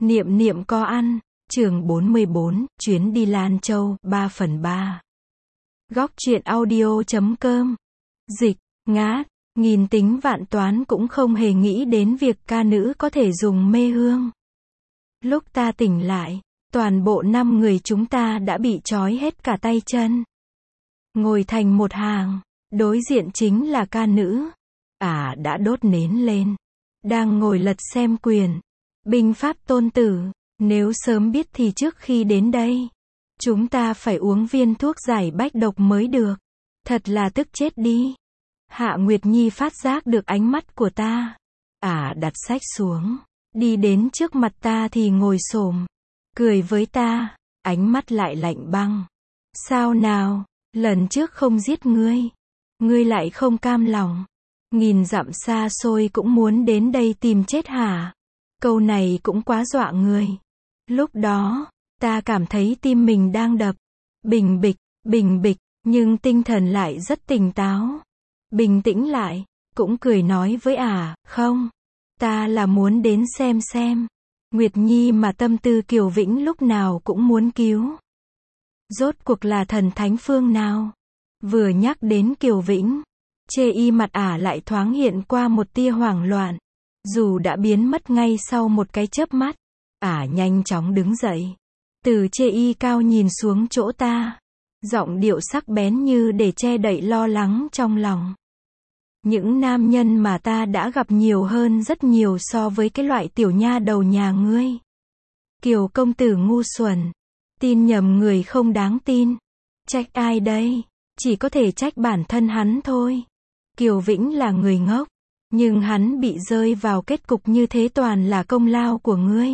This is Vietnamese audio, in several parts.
Niệm niệm có ăn. Chương 44, chuyến đi Lan Châu, 3/3. Góc truyện audio.com. Dịch, ngát, nghìn tính vạn toán cũng không hề nghĩ đến việc ca nữ có thể dùng mê hương. Lúc ta tỉnh lại, toàn bộ 5 người chúng ta đã bị trói hết cả tay chân. Ngồi thành một hàng, đối diện chính là ca nữ. Đã đốt nến lên. Đang ngồi lật xem quyền. Binh pháp tôn tử. Nếu sớm biết thì trước khi đến đây, chúng ta phải uống viên thuốc giải bách độc mới được. Thật là tức chết đi. Hạ Nguyệt Nhi phát giác được ánh mắt của ta. Đặt sách xuống. Đi đến trước mặt ta thì ngồi xổm. Cười với ta. Ánh mắt lại lạnh băng. Sao nào? Lần trước không giết ngươi. Ngươi lại không cam lòng. Nghìn dặm xa xôi cũng muốn đến đây tìm chết hả? Câu này cũng quá dọa người. Lúc đó, ta cảm thấy tim mình đang đập. Bình bịch, nhưng tinh thần lại rất tỉnh táo. Bình tĩnh lại, cũng cười nói với không. Ta là muốn đến xem. Nguyệt Nhi mà tâm tư Kiều Vĩnh lúc nào cũng muốn cứu. Rốt cuộc là thần thánh phương nào? Vừa nhắc đến Kiều Vĩnh, chê y mặt lại thoáng hiện qua một tia hoảng loạn. Dù đã biến mất ngay sau một cái chớp mắt. Nhanh chóng đứng dậy. Từ chê y cao nhìn xuống chỗ ta. Giọng điệu sắc bén như để che đậy lo lắng trong lòng. Những nam nhân mà ta đã gặp nhiều hơn rất nhiều so với cái loại tiểu nha đầu nhà ngươi. Kiều công tử ngu xuẩn. Tin nhầm người không đáng tin. Trách ai đây? Chỉ có thể trách bản thân hắn thôi. Kiều Vĩnh là người ngốc. Nhưng hắn bị rơi vào kết cục như thế toàn là công lao của ngươi.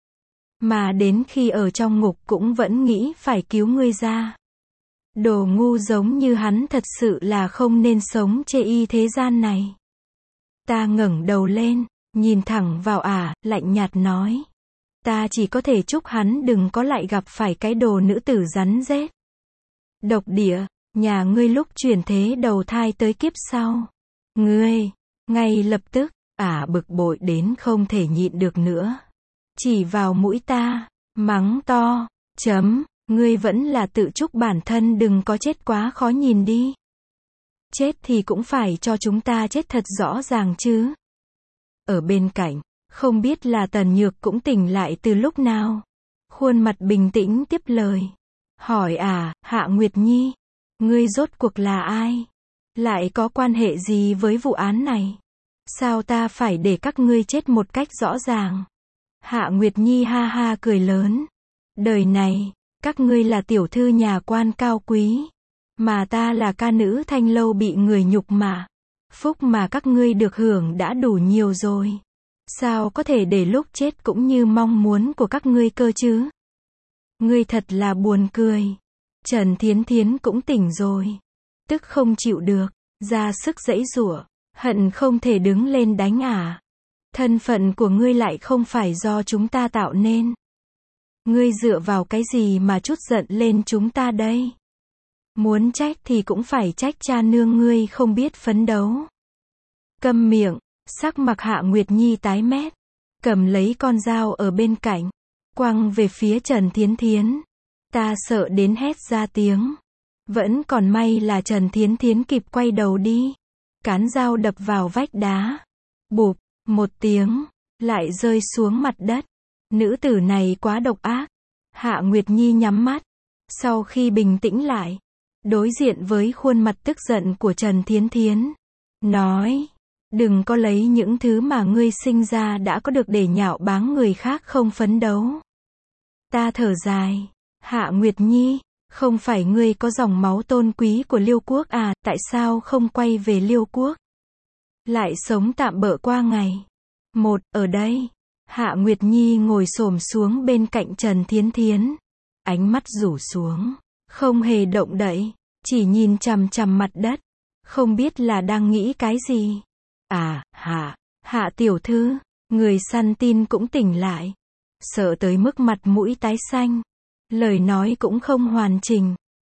Mà đến khi ở trong ngục cũng vẫn nghĩ phải cứu ngươi ra. Đồ ngu giống như hắn thật sự là không nên sống chê y thế gian này. Ta ngẩng đầu lên, nhìn thẳng vào lạnh nhạt nói. Ta chỉ có thể chúc hắn đừng có lại gặp phải cái đồ nữ tử rắn rết. Độc địa, nhà ngươi lúc chuyển thế đầu thai tới kiếp sau. Ngươi, ngay lập tức, bực bội đến không thể nhịn được nữa. Chỉ vào mũi ta, mắng to, ngươi vẫn là tự chúc bản thân đừng có chết quá khó nhìn đi. Chết thì cũng phải cho chúng ta chết thật rõ ràng chứ. Ở bên cạnh, không biết là Tần Nhược cũng tỉnh lại từ lúc nào. Khuôn mặt bình tĩnh tiếp lời. Hỏi Hạ Nguyệt Nhi, ngươi rốt cuộc là ai? Lại có quan hệ gì với vụ án này? Sao ta phải để các ngươi chết một cách rõ ràng? Hạ Nguyệt Nhi ha ha cười lớn. Đời này, các ngươi là tiểu thư nhà quan cao quý. Mà ta là ca nữ thanh lâu bị người nhục mạ. Phúc mà các ngươi được hưởng đã đủ nhiều rồi. Sao có thể để lúc chết cũng như mong muốn của các ngươi cơ chứ? Ngươi thật là buồn cười. Trần Thiến Thiến cũng tỉnh rồi. Tức không chịu được, ra sức giãy giụa, hận không thể đứng lên đánh Thân phận của ngươi lại không phải do chúng ta tạo nên. Ngươi dựa vào cái gì mà trút giận lên chúng ta đây? Muốn trách thì cũng phải trách cha nương ngươi không biết phấn đấu. Câm miệng, sắc mặt Hạ Nguyệt Nhi tái mét. Cầm lấy con dao ở bên cạnh, quăng về phía Trần Thiến Thiến. Ta sợ đến hét ra tiếng. Vẫn còn may là Trần Thiến Thiến kịp quay đầu đi. Cán dao đập vào vách đá. Bụp, một tiếng, lại rơi xuống mặt đất. Nữ tử này quá độc ác. Hạ Nguyệt Nhi nhắm mắt. Sau khi bình tĩnh lại, đối diện với khuôn mặt tức giận của Trần Thiến Thiến. Nói, đừng có lấy những thứ mà ngươi sinh ra đã có được để nhạo báng người khác không phấn đấu. Ta thở dài. Hạ Nguyệt Nhi, không phải ngươi có dòng máu tôn quý của Liêu quốc tại sao không quay về Liêu quốc? Lại sống tạm bợ qua ngày. Ở đây. Hạ Nguyệt Nhi ngồi xổm xuống bên cạnh Trần Thiến Thiến. Ánh mắt rủ xuống. Không hề động đậy. Chỉ nhìn chằm chằm mặt đất. Không biết là đang nghĩ cái gì. Hạ tiểu thư. Người săn tin cũng tỉnh lại. Sợ tới mức mặt mũi tái xanh. Lời nói cũng không hoàn chỉnh.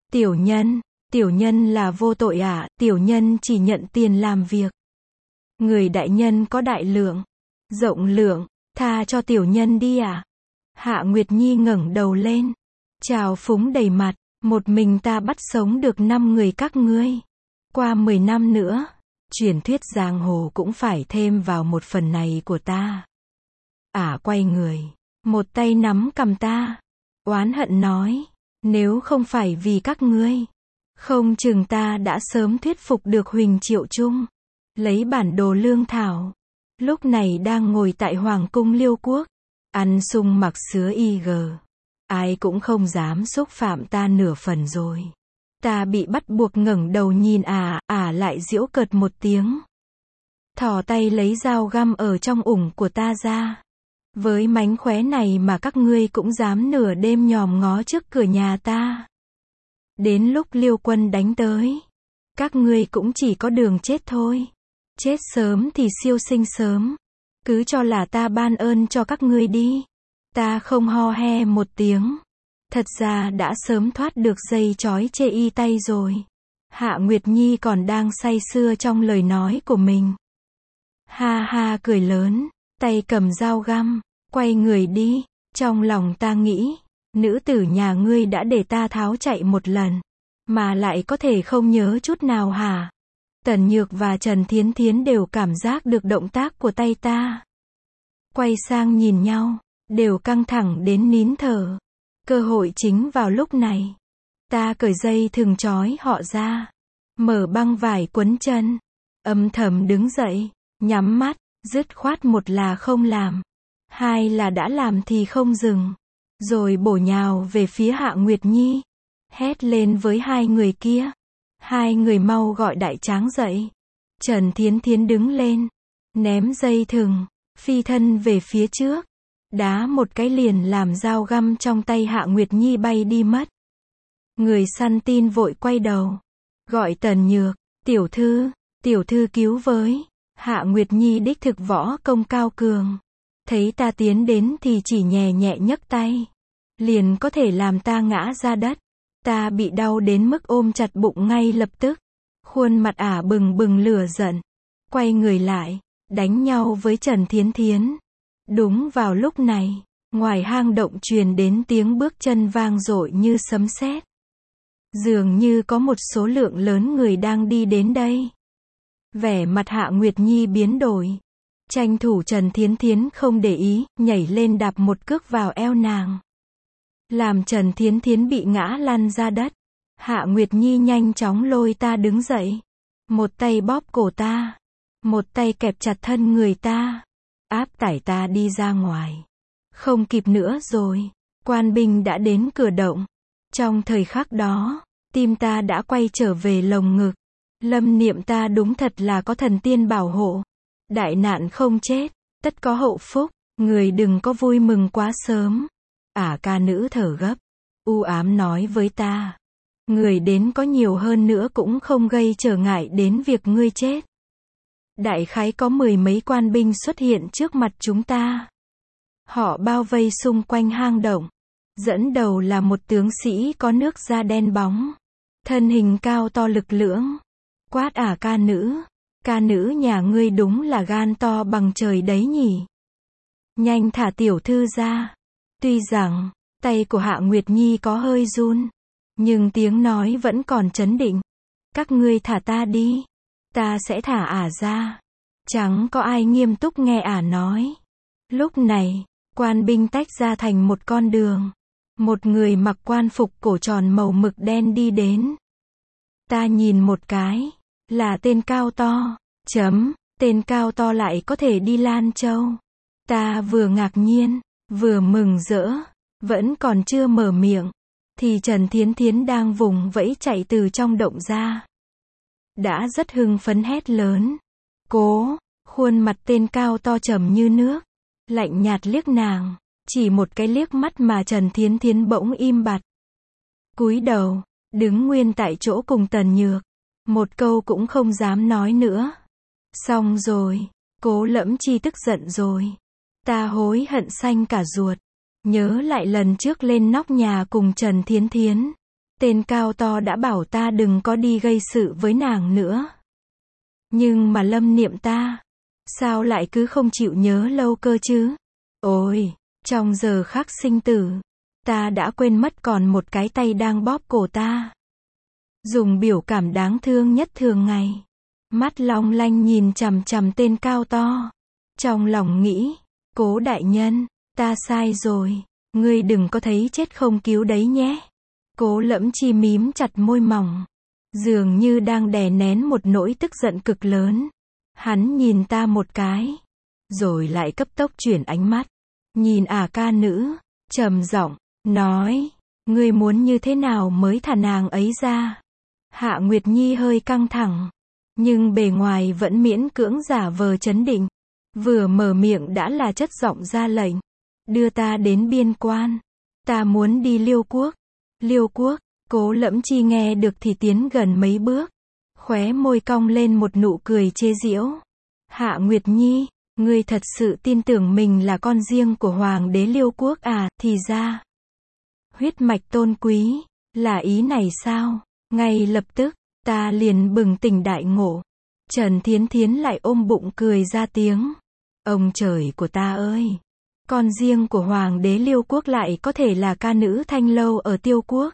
Tiểu nhân là vô tội tiểu nhân chỉ nhận tiền làm việc. Người đại nhân có đại lượng, rộng lượng, tha cho tiểu nhân đi Hạ Nguyệt Nhi ngẩng đầu lên. Trào phúng đầy mặt. Một mình ta bắt sống được 5 người các ngươi. Qua 10 năm nữa, truyền thuyết giang hồ cũng phải thêm vào một phần này của ta. Quay người. Một tay nắm cằm ta. Oán hận nói. Nếu không phải vì các ngươi, không chừng ta đã sớm thuyết phục được Huỳnh Triệu Trung. Lấy bản đồ lương thảo. Lúc này đang ngồi tại Hoàng cung Liêu Quốc. Ăn sung mặc sứa IG. Ai cũng không dám xúc phạm ta nửa phần rồi. Ta bị bắt buộc ngẩng đầu nhìn lại giễu cợt một tiếng. Thò tay lấy dao găm ở trong ủng của ta ra. Với mánh khóe này mà các ngươi cũng dám nửa đêm nhòm ngó trước cửa nhà ta. Đến lúc Liêu quân đánh tới, các ngươi cũng chỉ có đường chết thôi. Chết sớm thì siêu sinh sớm. Cứ cho là ta ban ơn cho các ngươi đi. Ta không ho he một tiếng. Thật ra đã sớm thoát được dây trói chê y tay rồi. Hạ Nguyệt Nhi còn đang say sưa trong lời nói của mình. Ha ha cười lớn, tay cầm dao găm, quay người đi. Trong lòng ta nghĩ, nữ tử nhà ngươi đã để ta tháo chạy một lần, mà lại có thể không nhớ chút nào hả? Tần Nhược và Trần Thiến Thiến đều cảm giác được động tác của tay ta. Quay sang nhìn nhau, đều căng thẳng đến nín thở. Cơ hội chính vào lúc này. Ta cởi dây thừng trói họ ra, mở băng vải quấn chân, âm thầm đứng dậy, nhắm mắt, dứt khoát một là không làm, hai là đã làm thì không dừng, rồi bổ nhào về phía Hạ Nguyệt Nhi, hét lên với hai người kia. Hai người mau gọi đại tráng dậy. Trần Thiến Thiến đứng lên, ném dây thừng, phi thân về phía trước, đá một cái liền làm dao găm trong tay Hạ Nguyệt Nhi bay đi mất. Người săn tin vội quay đầu, gọi Tần Nhược, tiểu thư cứu với. Hạ Nguyệt Nhi đích thực võ công cao cường, thấy ta tiến đến thì chỉ nhẹ nhẹ nhấc tay, liền có thể làm ta ngã ra đất. Ta bị đau đến mức ôm chặt bụng ngay lập tức, khuôn mặt bừng bừng lửa giận, quay người lại, đánh nhau với Trần Thiến Thiến. Đúng vào lúc này, ngoài hang động truyền đến tiếng bước chân vang dội như sấm sét. Dường như có một số lượng lớn người đang đi đến đây. Vẻ mặt Hạ Nguyệt Nhi biến đổi. Tranh thủ Trần Thiến Thiến không để ý, nhảy lên đạp một cước vào eo nàng, làm Trần Thiến Thiến bị ngã lăn ra đất. Hạ Nguyệt Nhi nhanh chóng lôi ta đứng dậy. Một tay bóp cổ ta, một tay kẹp chặt thân người ta, áp tải ta đi ra ngoài. Không kịp nữa rồi, quan binh đã đến cửa động. Trong thời khắc đó, tim ta đã quay trở về lồng ngực. Lâm niệm ta đúng thật là có thần tiên bảo hộ. Đại nạn không chết, tất có hậu phúc. Người đừng có vui mừng quá sớm. Ca nữ thở gấp, u ám nói với ta. Người đến có nhiều hơn nữa cũng không gây trở ngại đến việc ngươi chết. Đại khái có 10 mấy quan binh xuất hiện trước mặt chúng ta. Họ bao vây xung quanh hang động. Dẫn đầu là một tướng sĩ có nước da đen bóng, thân hình cao to lực lưỡng. Quát ca nữ nhà ngươi đúng là gan to bằng trời đấy nhỉ. Nhanh thả tiểu thư ra. Tuy rằng, tay của Hạ Nguyệt Nhi có hơi run, nhưng tiếng nói vẫn còn trấn định. Các ngươi thả ta đi, ta sẽ thả ra. Chẳng có ai nghiêm túc nghe nói. Lúc này, quan binh tách ra thành một con đường. Một người mặc quan phục cổ tròn màu mực đen đi đến. Ta nhìn một cái, là tên cao to. Tên cao to lại có thể đi Lan Châu. Ta vừa ngạc nhiên, vừa mừng rỡ, vẫn còn chưa mở miệng, thì Trần Thiến Thiến đang vùng vẫy chạy từ trong động ra. Đã rất hưng phấn hét lớn. Cố, khuôn mặt tên cao to trầm như nước, lạnh nhạt liếc nàng, chỉ một cái liếc mắt mà Trần Thiến Thiến bỗng im bặt. Cúi đầu, đứng nguyên tại chỗ cùng Tần Nhược, một câu cũng không dám nói nữa. Xong rồi, Cố Lẫm Chi tức giận rồi. Ta hối hận xanh cả ruột. Nhớ lại lần trước lên nóc nhà cùng Trần Thiến Thiến. Tên cao to đã bảo ta đừng có đi gây sự với nàng nữa. Nhưng mà Lâm niệm ta, sao lại cứ không chịu nhớ lâu cơ chứ? Ôi, Trong giờ khắc sinh tử, ta đã quên mất còn một cái tay đang bóp cổ ta. Dùng biểu cảm đáng thương nhất thường ngày. Mắt long lanh nhìn chằm chằm tên cao to. Trong lòng nghĩ, Cố đại nhân, ta sai rồi, ngươi đừng có thấy chết không cứu đấy nhé. Cố Lẫm Chi mím chặt môi mỏng, dường như đang đè nén một nỗi tức giận cực lớn. Hắn nhìn ta một cái, rồi lại cấp tốc chuyển ánh mắt, nhìn ca nữ, trầm giọng, nói, ngươi muốn như thế nào mới thả nàng ấy ra? Hạ Nguyệt Nhi hơi căng thẳng, nhưng bề ngoài vẫn miễn cưỡng giả vờ trấn định. Vừa mở miệng đã là chất giọng ra lệnh. Đưa ta đến biên quan. Ta muốn đi Liêu quốc. Liêu quốc, Cố Lẫm Chi nghe được thì tiến gần mấy bước. Khóe môi cong lên một nụ cười chế giễu. Hạ Nguyệt Nhi, ngươi thật sự tin tưởng mình là con riêng của Hoàng đế Liêu quốc à? Thì ra, huyết mạch tôn quý, là ý này sao? Ngay lập tức, ta liền bừng tỉnh đại ngộ. Trần Thiến Thiến lại ôm bụng cười ra tiếng. Ông trời của ta ơi! Con riêng của Hoàng đế Liêu quốc lại có thể là ca nữ Thanh Lâu ở Tiêu quốc.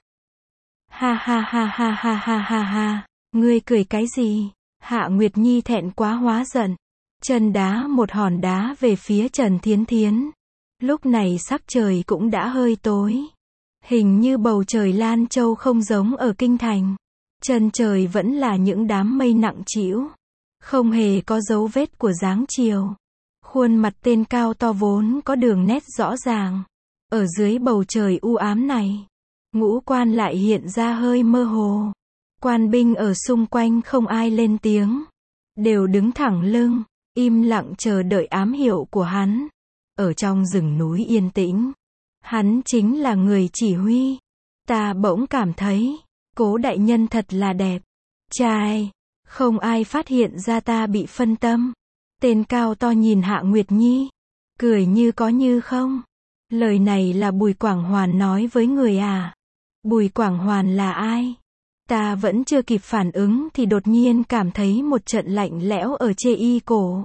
Ha ha ha ha ha ha ha ha! Ngươi cười cái gì? Hạ Nguyệt Nhi thẹn quá hóa giận. Chân đá một hòn đá về phía Trần Thiến Thiến. Lúc này sắc trời cũng đã hơi tối. Hình như bầu trời Lan Châu không giống ở kinh thành. Chân trời vẫn là những đám mây nặng trĩu. Không hề có dấu vết của dáng chiều. Khuôn mặt tên cao to vốn có đường nét rõ ràng. Ở dưới bầu trời u ám này, ngũ quan lại hiện ra hơi mơ hồ. Quan binh ở xung quanh không ai lên tiếng. Đều đứng thẳng lưng, im lặng chờ đợi ám hiệu của hắn. Ở trong rừng núi yên tĩnh, hắn chính là người chỉ huy. Ta bỗng cảm thấy, Cố đại nhân thật là đẹp. Trai, không ai phát hiện ra ta bị phân tâm. Tên cao to nhìn Hạ Nguyệt Nhi, cười như có như không. Lời này là Bùi Quảng Hoàn nói với người à? Bùi Quảng Hoàn là ai? Ta vẫn chưa kịp phản ứng thì đột nhiên cảm thấy một trận lạnh lẽo ở chê y cổ.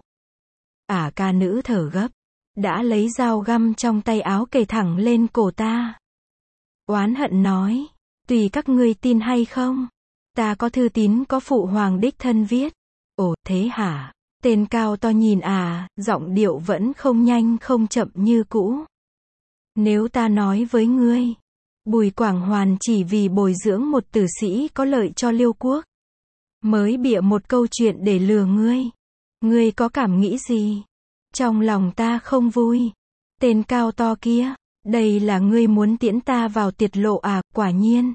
Ca nữ thở gấp, đã lấy dao găm trong tay áo kề thẳng lên cổ ta. Oán hận nói, tùy các ngươi tin hay không. Ta có thư tín có phụ hoàng đích thân viết. Ồ, thế hả? Tên cao to nhìn giọng điệu vẫn không nhanh không chậm như cũ. Nếu ta nói với ngươi, Bùi Quảng Hoàn chỉ vì bồi dưỡng một tử sĩ có lợi cho Liêu quốc, mới bịa một câu chuyện để lừa ngươi, ngươi có cảm nghĩ gì? Trong lòng ta không vui. Tên cao to kia, đây là ngươi muốn tiễn ta vào tiệt lộ à? Quả nhiên.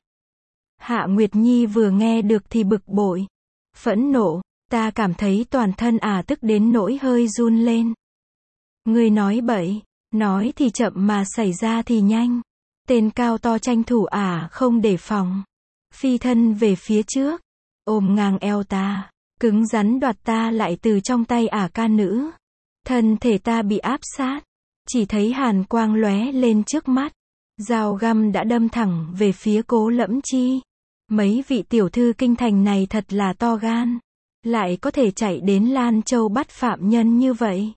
Hạ Nguyệt Nhi vừa nghe được thì bực bội, phẫn nộ. Ta cảm thấy toàn thân tức đến nỗi hơi run lên. Ngươi nói bậy, nói thì chậm mà xảy ra thì nhanh. Tên cao to tranh thủ không đề phòng, phi thân về phía trước, ôm ngang eo ta, cứng rắn đoạt ta lại từ trong tay ca nữ. Thân thể ta bị áp sát, chỉ thấy hàn quang lóe lên trước mắt. Dao găm đã đâm thẳng về phía Cố Lẫm Chi. Mấy vị tiểu thư kinh thành này thật là to gan. Lại có thể chạy đến Lan Châu bắt phạm nhân như vậy.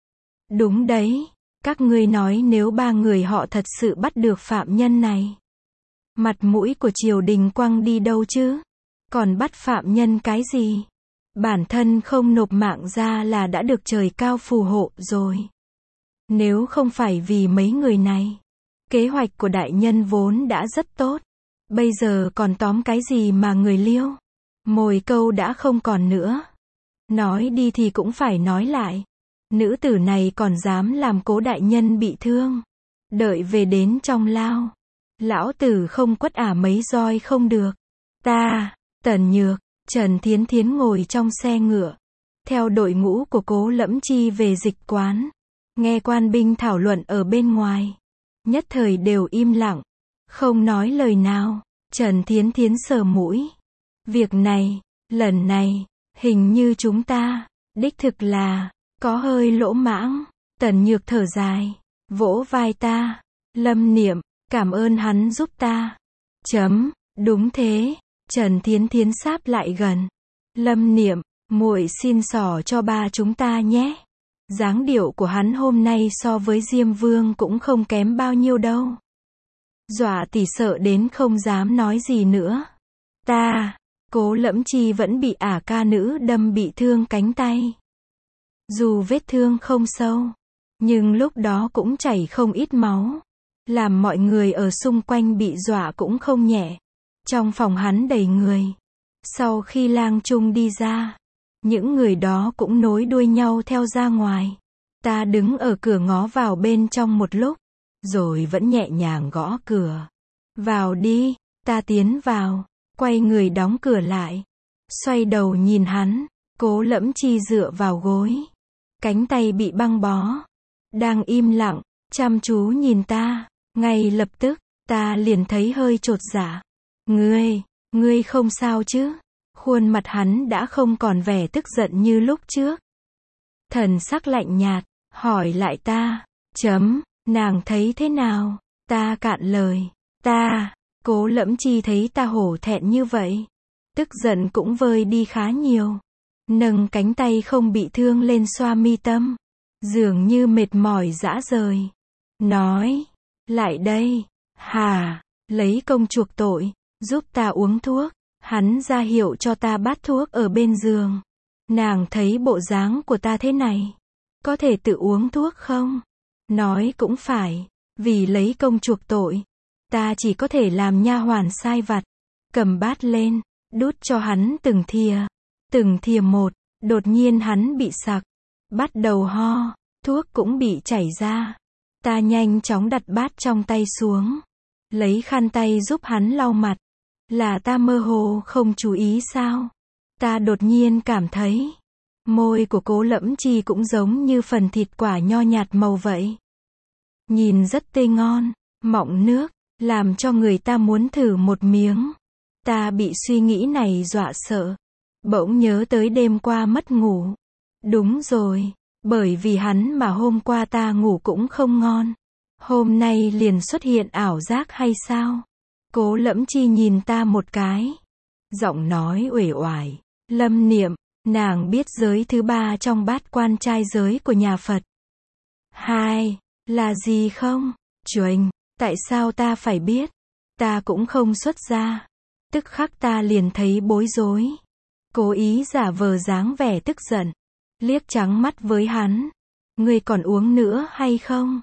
Đúng đấy, các ngươi nói nếu ba người họ thật sự bắt được phạm nhân này, mặt mũi của triều đình quăng đi đâu chứ? Còn bắt phạm nhân cái gì? Bản thân không nộp mạng ra là đã được trời cao phù hộ rồi. Nếu không phải vì mấy người này, kế hoạch của đại nhân vốn đã rất tốt. Bây giờ còn tóm cái gì mà người Liêu? Mồi câu đã không còn nữa. Nói đi thì cũng phải nói lại. Nữ tử này còn dám làm Cố đại nhân bị thương. Đợi về đến trong lao, lão tử không quất mấy roi không được. Ta, Tần Nhược, Trần Thiến Thiến ngồi trong xe ngựa, theo đội ngũ của Cố Lẫm Chi về dịch quán. Nghe quan binh thảo luận ở bên ngoài, nhất thời đều im lặng, không nói lời nào. Trần Thiến Thiến sờ mũi. Việc này, lần này, hình như chúng ta, đích thực là, có hơi lỗ mãng. Tần Nhược thở dài, vỗ vai ta. Lâm Niệm, cảm ơn hắn giúp ta. Đúng thế. Trần Thiến Thiến sáp lại gần. Lâm Niệm, muội xin xỏ cho ba chúng ta nhé. Dáng điệu của hắn hôm nay so với Diêm Vương cũng không kém bao nhiêu đâu. Dọa tỷ sợ đến không dám nói gì nữa. Cố Lẫm Chi vẫn bị ả ca nữ đâm bị thương cánh tay. Dù vết thương không sâu, nhưng lúc đó cũng chảy không ít máu, làm mọi người ở xung quanh bị dọa cũng không nhẹ. Trong phòng hắn đầy người. Sau khi Lang Trung đi ra, những người đó cũng nối đuôi nhau theo ra ngoài. Ta đứng ở cửa ngó vào bên trong một lúc, rồi vẫn nhẹ nhàng gõ cửa. Vào đi, ta tiến vào, quay người đóng cửa lại. Xoay đầu nhìn hắn, Cố Lẫm Chi dựa vào gối. Cánh tay bị băng bó. Đang im lặng, chăm chú nhìn ta. Ngay lập tức, ta liền thấy hơi chột dạ. Ngươi không sao chứ? Khuôn mặt hắn đã không còn vẻ tức giận như lúc trước. Thần sắc lạnh nhạt, hỏi lại ta. Nàng thấy thế nào? Ta cạn lời. Cố Lẫm Chi thấy ta hổ thẹn như vậy. Tức giận cũng vơi đi khá nhiều. Nâng cánh tay không bị thương lên xoa mi tâm. Dường như mệt mỏi rã rời. Nói. Lại đây. Lấy công chuộc tội. Giúp ta uống thuốc. Hắn ra hiệu cho ta bát thuốc ở bên giường. Nàng thấy bộ dáng của ta thế này. Có thể tự uống thuốc không? Nói cũng phải. Vì lấy công chuộc tội. Ta chỉ có thể làm nha hoàn sai vặt. Cầm bát lên. Đút cho hắn từng thìa. Từng thìa một. Đột nhiên hắn bị sặc. Bắt đầu ho. Thuốc cũng bị chảy ra. Ta nhanh chóng đặt bát trong tay xuống. Lấy khăn tay giúp hắn lau mặt. Là ta mơ hồ không chú ý sao? Ta đột nhiên cảm thấy môi của Cố Lẫm Chi cũng giống như phần thịt quả nho nhạt màu vậy. Nhìn rất tươi ngon, mọng nước, làm cho người ta muốn thử một miếng. Ta bị suy nghĩ này dọa sợ. Bỗng nhớ tới đêm qua mất ngủ. Đúng rồi, bởi vì hắn mà hôm qua ta ngủ cũng không ngon. Hôm nay liền xuất hiện ảo giác hay sao? Cố Lẫm Chi nhìn ta một cái. Giọng nói uể oải. Lâm Niệm, nàng biết giới thứ 3 trong bát quan trai giới của nhà Phật. Là gì không? Chuềnh, tại sao ta phải biết? Ta cũng không xuất gia. Tức khắc ta liền thấy bối rối. Cố ý giả vờ dáng vẻ tức giận. Liếc trắng mắt với hắn. Ngươi còn uống nữa hay không?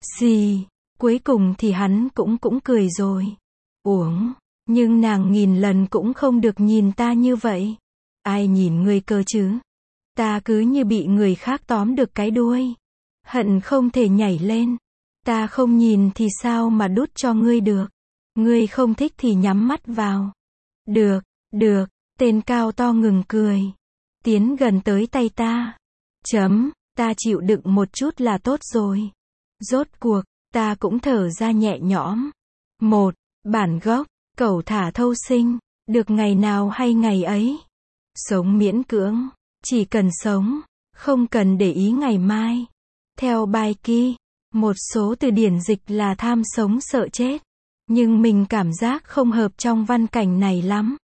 Cuối cùng thì hắn cũng cười rồi. Uống, nhưng nàng nghìn lần cũng không được nhìn ta như vậy. Ai nhìn ngươi cơ chứ? Ta cứ như bị người khác tóm được cái đuôi. Hận không thể nhảy lên. Ta không nhìn thì sao mà đút cho ngươi được? Ngươi không thích thì nhắm mắt vào. Được, tên cao to ngừng cười. Tiến gần tới tay ta. Ta chịu đựng một chút là tốt rồi. Rốt cuộc, ta cũng thở ra nhẹ nhõm. Bản gốc, cẩu thả thâu sinh, được ngày nào hay ngày ấy. Sống miễn cưỡng, chỉ cần sống, không cần để ý ngày mai. Theo bài kỳ, một số từ điển dịch là tham sống sợ chết. Nhưng mình cảm giác không hợp trong văn cảnh này lắm.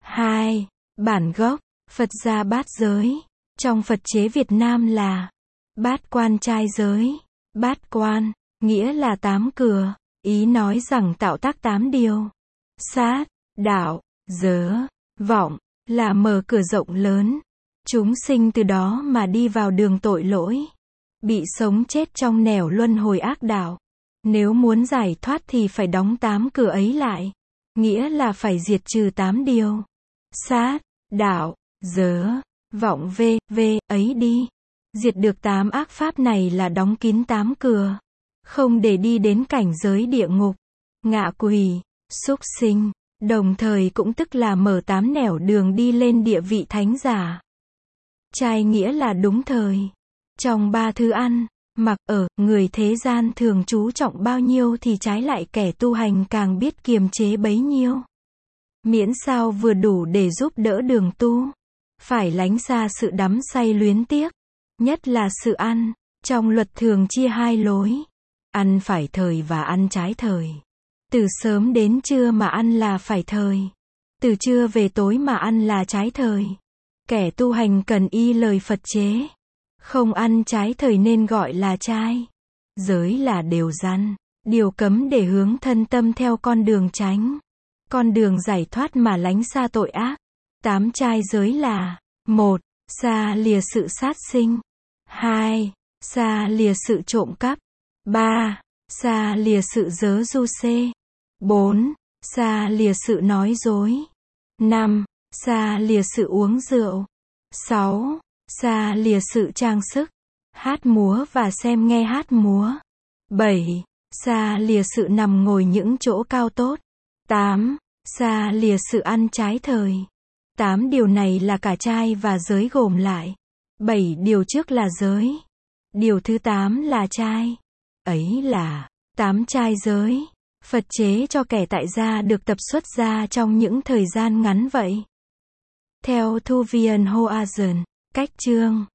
Bản gốc, Phật gia bát giới. Trong Phật chế Việt Nam là bát quan trai giới. Bát quan, nghĩa là 8 cửa. Ý nói rằng tạo tác 8 điều. Sát, đạo, giới, vọng, là mở cửa rộng lớn. Chúng sinh từ đó mà đi vào đường tội lỗi. Bị sống chết trong nẻo luân hồi ác đạo. Nếu muốn giải thoát thì phải đóng 8 cửa ấy lại. Nghĩa là phải diệt trừ 8 điều. Sát, đạo, giới, vọng ấy đi. Diệt được 8 ác pháp này là đóng kín 8 cửa. Không để đi đến cảnh giới địa ngục, ngạ quỷ, súc sinh, đồng thời cũng tức là mở 8 nẻo đường đi lên địa vị thánh giả. Trai nghĩa là đúng thời. Trong 3 thứ ăn, mặc, ở, người thế gian thường chú trọng bao nhiêu thì trái lại kẻ tu hành càng biết kiềm chế bấy nhiêu. Miễn sao vừa đủ để giúp đỡ đường tu. Phải lánh xa sự đắm say luyến tiếc. Nhất là sự ăn. Trong luật thường chia 2 lối. Ăn phải thời và ăn trái thời. Từ sớm đến trưa mà ăn là phải thời. Từ trưa về tối mà ăn là trái thời. Kẻ tu hành cần y lời Phật chế. Không ăn trái thời nên gọi là trai. Giới là điều răn, điều cấm để hướng thân tâm theo con đường chánh. Con đường giải thoát mà lánh xa tội ác. 8 trai giới là: 1. Xa lìa sự sát sinh. 2. Xa lìa sự trộm cắp. 3. Xa lìa sự dớ du xê. 4. Xa lìa sự nói dối. 5. Xa lìa sự uống rượu. 6. Xa lìa sự trang sức, hát múa và xem nghe hát múa. 7. Xa lìa sự nằm ngồi những chỗ cao tốt. 8. Xa lìa sự ăn trái thời. 8 điều này là cả trai và giới gồm lại. 7 điều trước là giới. Điều thứ 8 là trai. Ấy là 8 trai giới. Phật chế cho kẻ tại gia được tập xuất gia trong những thời gian ngắn vậy. Theo Thu Viên Hoazon, cách chương